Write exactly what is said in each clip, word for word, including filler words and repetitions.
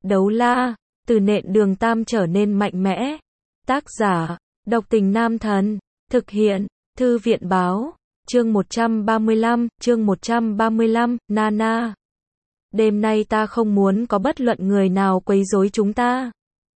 Đấu la, từ nện đường tam trở nên mạnh mẽ. Tác giả, độc tình nam thần. Thực hiện, thư viện báo. Chương một trăm ba mươi lăm, chương một trăm ba mươi lăm, Nana. Đêm nay ta không muốn có bất luận người nào quấy rối chúng ta.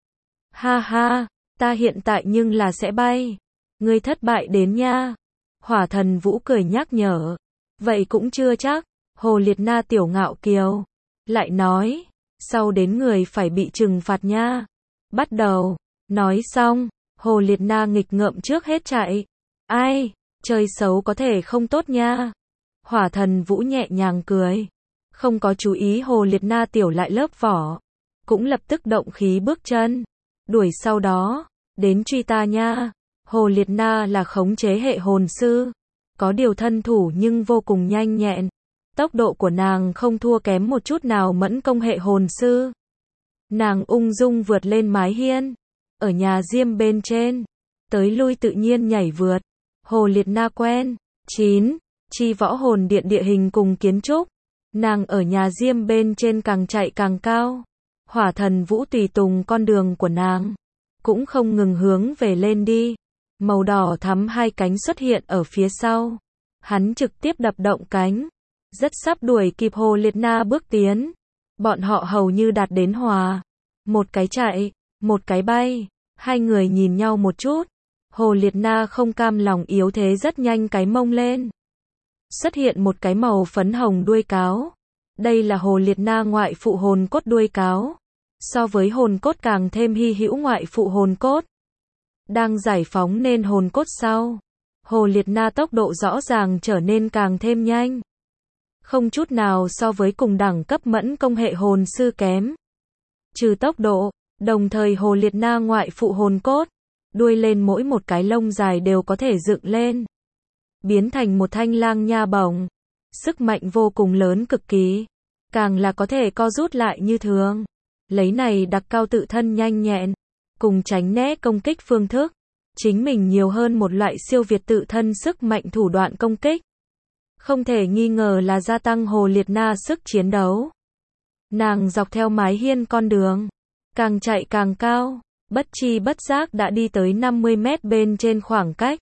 Ha ha, ta hiện tại nhưng là sẽ bay. Ngươi thất bại đến nha. Hỏa thần Vũ cười nhắc nhở. Vậy cũng chưa chắc. Hồ Liệt Na tiểu ngạo kiều. Lại nói, sau đến người phải bị trừng phạt nha. Bắt đầu. Nói xong, Hồ Liệt Na nghịch ngợm trước hết chạy. Ai, chơi xấu có thể không tốt nha. Hỏa thần Vũ nhẹ nhàng cười. Không có chú ý Hồ Liệt Na tiểu lại lớp vỏ. Cũng lập tức động khí bước chân. Đuổi sau đó, đến truy ta nha. Hồ Liệt Na là khống chế hệ hồn sư. Có điều thân thủ nhưng vô cùng nhanh nhẹn. Tốc độ của nàng không thua kém một chút nào mẫn công hệ hồn sư. Nàng ung dung vượt lên mái hiên. Ở nhà diêm bên trên. Tới lui tự nhiên nhảy vượt. Hồ Liệt Na quen. chín. Chi võ hồn điện địa hình cùng kiến trúc. Nàng ở nhà diêm bên trên càng chạy càng cao. Hỏa thần Vũ tùy tùng con đường của nàng. Cũng không ngừng hướng về lên đi. Màu đỏ thắm hai cánh xuất hiện ở phía sau. Hắn trực tiếp đập động cánh. Rất sắp đuổi kịp Hồ Liệt Na bước tiến. Bọn họ hầu như đạt đến hòa. Một cái chạy, một cái bay. Hai người nhìn nhau một chút. Hồ Liệt Na không cam lòng yếu thế rất nhanh cái mông lên. Xuất hiện một cái màu phấn hồng đuôi cáo. Đây là Hồ Liệt Na ngoại phụ hồn cốt đuôi cáo. So với hồn cốt càng thêm hy hữu ngoại phụ hồn cốt. Đang giải phóng nên hồn cốt sau. Hồ Liệt Na tốc độ rõ ràng trở nên càng thêm nhanh. Không chút nào so với cùng đẳng cấp mẫn công hệ hồn sư kém. Trừ tốc độ, đồng thời Hồ Liệt Na ngoại phụ hồn cốt. Đuôi lên mỗi một cái lông dài đều có thể dựng lên. Biến thành một thanh lang nha bổng. Sức mạnh vô cùng lớn cực kỳ. Càng là có thể co rút lại như thường. Lấy này đặc cao tự thân nhanh nhẹn. Cùng tránh né công kích phương thức. Chính mình nhiều hơn một loại siêu việt tự thân sức mạnh thủ đoạn công kích. Không thể nghi ngờ là gia tăng Hồ Liệt Na sức chiến đấu. Nàng dọc theo mái hiên con đường. Càng chạy càng cao. Bất chi bất giác đã đi tới năm mươi mét bên trên khoảng cách.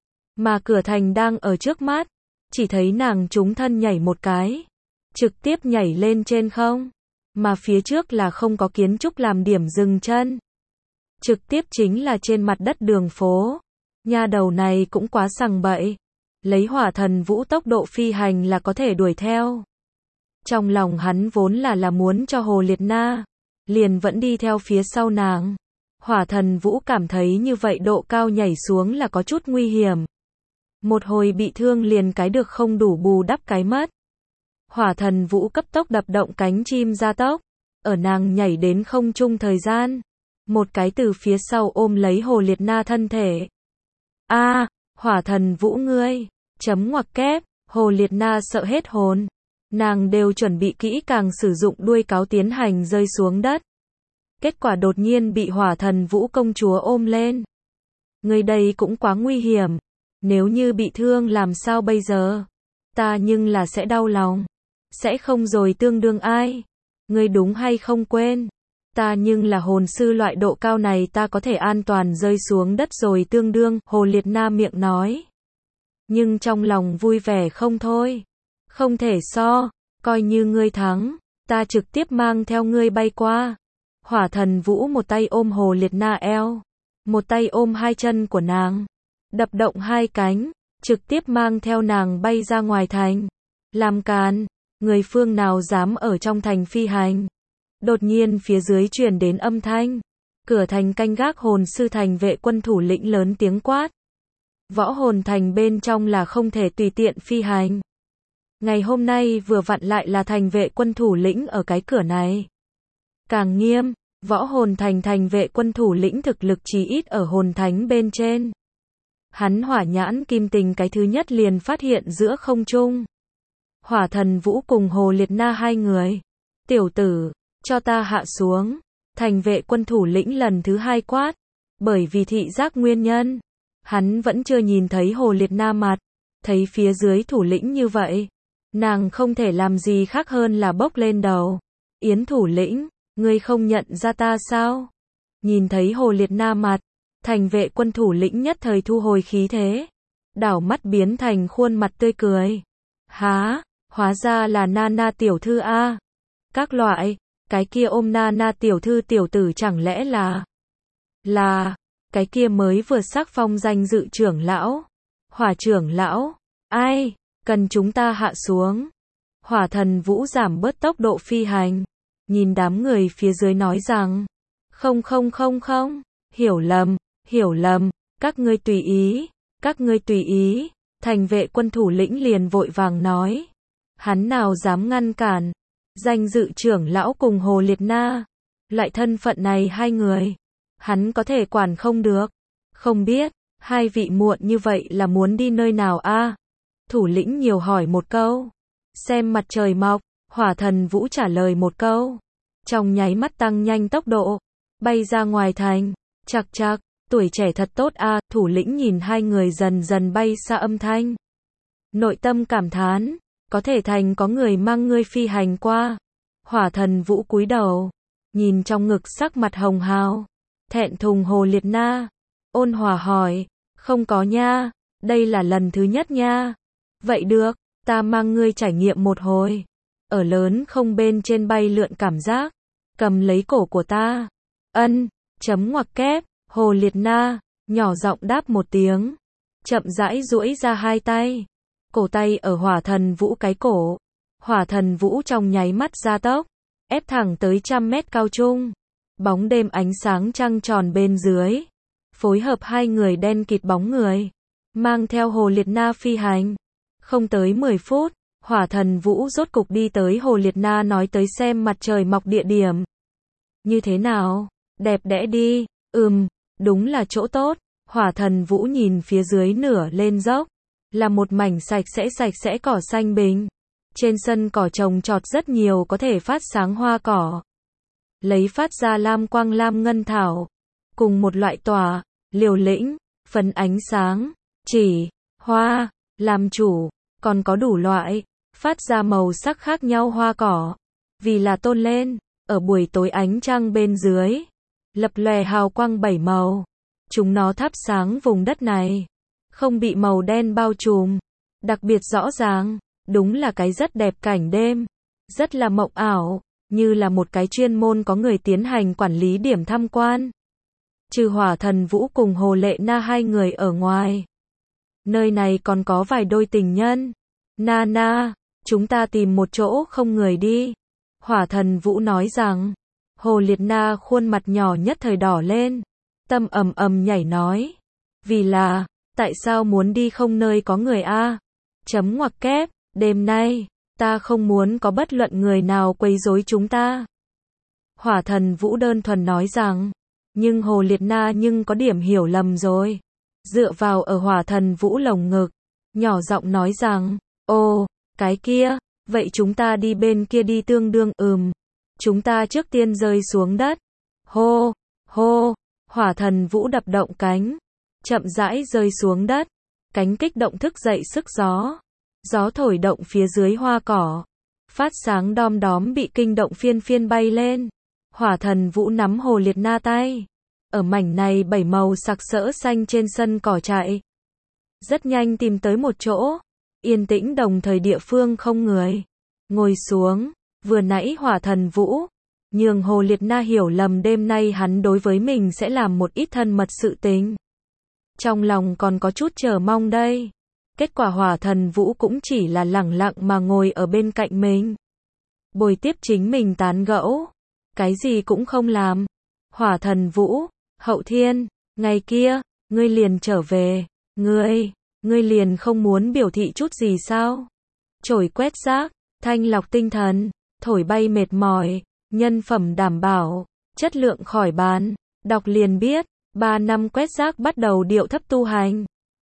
Mà cửa thành đang ở trước mắt. Chỉ thấy nàng trúng thân nhảy một cái. Trực tiếp nhảy lên trên không. Mà phía trước là không có kiến trúc làm điểm dừng chân. Trực tiếp chính là trên mặt đất đường phố. Nha đầu này cũng quá sằng bậy. Lấy hỏa thần Vũ tốc độ phi hành là có thể đuổi theo. Trong lòng hắn vốn là là muốn cho Hồ Liệt Na. Liền vẫn đi theo phía sau nàng. Hỏa thần Vũ cảm thấy như vậy độ cao nhảy xuống là có chút nguy hiểm. Một hồi bị thương liền cái được không đủ bù đắp cái mất. Hỏa thần Vũ cấp tốc đập động cánh chim ra tốc. Ở nàng nhảy đến không trung thời gian. Một cái từ phía sau ôm lấy Hồ Liệt Na thân thể. A, à, hỏa thần Vũ ngươi. Chấm ngoặc kép. Hồ Liệt Na sợ hết hồn. Nàng đều chuẩn bị kỹ càng sử dụng đuôi cáo tiến hành rơi xuống đất. Kết quả đột nhiên bị hỏa thần Vũ công chúa ôm lên. Người đây cũng quá nguy hiểm. Nếu như bị thương làm sao bây giờ? Ta nhưng là sẽ đau lòng. Sẽ không rồi tương đương ai? Ngươi đúng hay không quên? Ta nhưng là hồn sư loại độ cao này ta có thể an toàn rơi xuống đất rồi tương đương. Hồ Liệt Na miệng nói. Nhưng trong lòng vui vẻ không thôi. Không thể so. Coi như ngươi thắng. Ta trực tiếp mang theo ngươi bay qua. Hỏa thần Vũ một tay ôm Hồ Liệt Na eo. Một tay ôm hai chân của nàng. Đập động hai cánh. Trực tiếp mang theo nàng bay ra ngoài thành. Làm càn. Người phương nào dám ở trong thành phi hành. Đột nhiên phía dưới truyền đến âm thanh. Cửa thành canh gác hồn sư thành vệ quân thủ lĩnh lớn tiếng quát. Võ hồn thành bên trong là không thể tùy tiện phi hành. Ngày hôm nay vừa vặn lại là thành vệ quân thủ lĩnh ở cái cửa này. Càng nghiêm, võ hồn thành thành vệ quân thủ lĩnh thực lực chí ít ở hồn thánh bên trên. Hắn hỏa nhãn kim tình cái thứ nhất liền phát hiện giữa không trung. Hỏa thần Vũ cùng Hồ Liệt Na hai người. Tiểu tử, cho ta hạ xuống. Thành vệ quân thủ lĩnh lần thứ hai quát. Bởi vì thị giác nguyên nhân. Hắn vẫn chưa nhìn thấy Hồ Liệt Na mặt. Thấy phía dưới thủ lĩnh như vậy. Nàng không thể làm gì khác hơn là bốc lên đầu. Yến thủ lĩnh, Ngươi không nhận ra ta sao? Nhìn thấy Hồ Liệt Na mặt, thành vệ quân thủ lĩnh nhất thời thu hồi khí thế, đảo mắt biến thành khuôn mặt tươi cười. Há, hóa ra là Nana tiểu thư a. Các loại, cái kia ôm Nana tiểu thư tiểu tử chẳng lẽ là là cái kia mới vừa sắc phong danh dự trưởng lão, Hỏa trưởng lão. Ai, cần chúng ta hạ xuống. Hỏa Thần Vũ giảm bớt tốc độ phi hành, nhìn đám người phía dưới nói rằng, không không không không, hiểu lầm, hiểu lầm, các ngươi tùy ý, các ngươi tùy ý. Thành vệ quân thủ lĩnh liền vội vàng nói, hắn nào dám ngăn cản, danh dự trưởng lão cùng Hồ Liệt Na, lại thân phận này hai người, hắn có thể quản không được. Không biết, hai vị muộn như vậy là muốn đi nơi nào a? Thủ lĩnh nhiều hỏi một câu. Xem mặt trời mọc, Hỏa Thần Vũ trả lời một câu. Trong nháy mắt tăng nhanh tốc độ, bay ra ngoài thành. Chạc chạc, tuổi trẻ thật tốt a. Thủ lĩnh nhìn hai người dần dần bay xa âm thanh, nội tâm cảm thán, có thể thành có người mang ngươi phi hành qua. Hỏa Thần Vũ cúi đầu, nhìn trong ngực sắc mặt hồng hào, thẹn thùng Hồ Liệt Na, ôn hòa hỏi, không có nha, đây là lần thứ nhất nha. Vậy được, ta mang ngươi trải nghiệm một hồi. Ở lớn không bên trên bay lượn cảm giác, cầm lấy cổ của ta. Ân, chấm ngoặc kép, Hồ Liệt Na, nhỏ giọng đáp một tiếng, chậm rãi duỗi ra hai tay. Cổ tay ở Hỏa Thần Vũ cái cổ. Hỏa Thần Vũ trong nháy mắt gia tốc, ép thẳng tới trăm mét cao trung. Bóng đêm ánh sáng trăng tròn bên dưới, phối hợp hai người đen kịt bóng người, mang theo Hồ Liệt Na phi hành. Không tới mười phút, Hỏa Thần Vũ rốt cục đi tới Hồ Liệt Na nói tới xem mặt trời mọc địa điểm. Như thế nào? Đẹp đẽ đi. Ừm, đúng là chỗ tốt. Hỏa Thần Vũ nhìn phía dưới nửa lên dốc, là một mảnh sạch sẽ sạch sẽ cỏ xanh bình. Trên sân cỏ trồng trọt rất nhiều có thể phát sáng hoa cỏ, lấy phát ra lam quang lam ngân thảo, cùng một loại tỏa, liều lĩnh, phấn ánh sáng, chỉ, hoa, làm chủ, còn có đủ loại, phát ra màu sắc khác nhau hoa cỏ, vì là tôn lên, ở buổi tối ánh trăng bên dưới, lập lòe hào quang bảy màu, chúng nó thắp sáng vùng đất này, không bị màu đen bao trùm, đặc biệt rõ ràng, đúng là cái rất đẹp cảnh đêm, rất là mộng ảo, như là một cái chuyên môn có người tiến hành quản lý điểm tham quan. Trừ Hỏa Thần Vũ cùng Hồ Lệ Na hai người ở ngoài, nơi này còn có vài đôi tình nhân. Na na, chúng ta tìm một chỗ không người đi. Hỏa Thần Vũ nói rằng. Hồ Liệt Na khuôn mặt nhỏ nhất thời đỏ lên, tâm ầm ầm nhảy nói, vì là, tại sao muốn đi không nơi có người a? Chấm ngoặc kép, đêm nay, ta không muốn có bất luận người nào quấy rối chúng ta. Hỏa Thần Vũ đơn thuần nói rằng, nhưng Hồ Liệt Na nhưng có điểm hiểu lầm rồi. Dựa vào ở Hỏa Thần Vũ lồng ngực, nhỏ giọng nói rằng, ồ, cái kia, vậy chúng ta đi bên kia đi tương đương ừm. Chúng ta trước tiên rơi xuống đất. Hô, hô, Hỏa Thần Vũ đập động cánh, chậm rãi rơi xuống đất, cánh kích động thức dậy sức gió. Gió thổi động phía dưới hoa cỏ, phát sáng đom đóm bị kinh động phiên phiên bay lên. Hỏa Thần Vũ nắm Hồ Liệt Na tay, ở mảnh này bảy màu sặc sỡ xanh trên sân cỏ chạy. Rất nhanh tìm tới một chỗ, yên tĩnh đồng thời địa phương không người. Ngồi xuống, vừa nãy Hỏa Thần Vũ, nhường Hồ Liệt Na hiểu lầm đêm nay hắn đối với mình sẽ làm một ít thân mật sự tình. Trong lòng còn có chút chờ mong đây. Kết quả Hỏa Thần Vũ cũng chỉ là lẳng lặng mà ngồi ở bên cạnh mình, bồi tiếp chính mình tán gẫu, cái gì cũng không làm. Hỏa Thần Vũ, Hậu Thiên, ngày kia, ngươi liền trở về, ngươi, ngươi liền không muốn biểu thị chút gì sao? Chổi quét rác, thanh lọc tinh thần, thổi bay mệt mỏi, nhân phẩm đảm bảo, chất lượng khỏi bàn, đọc liền biết, ba năm quét rác bắt đầu điệu thấp tu hành.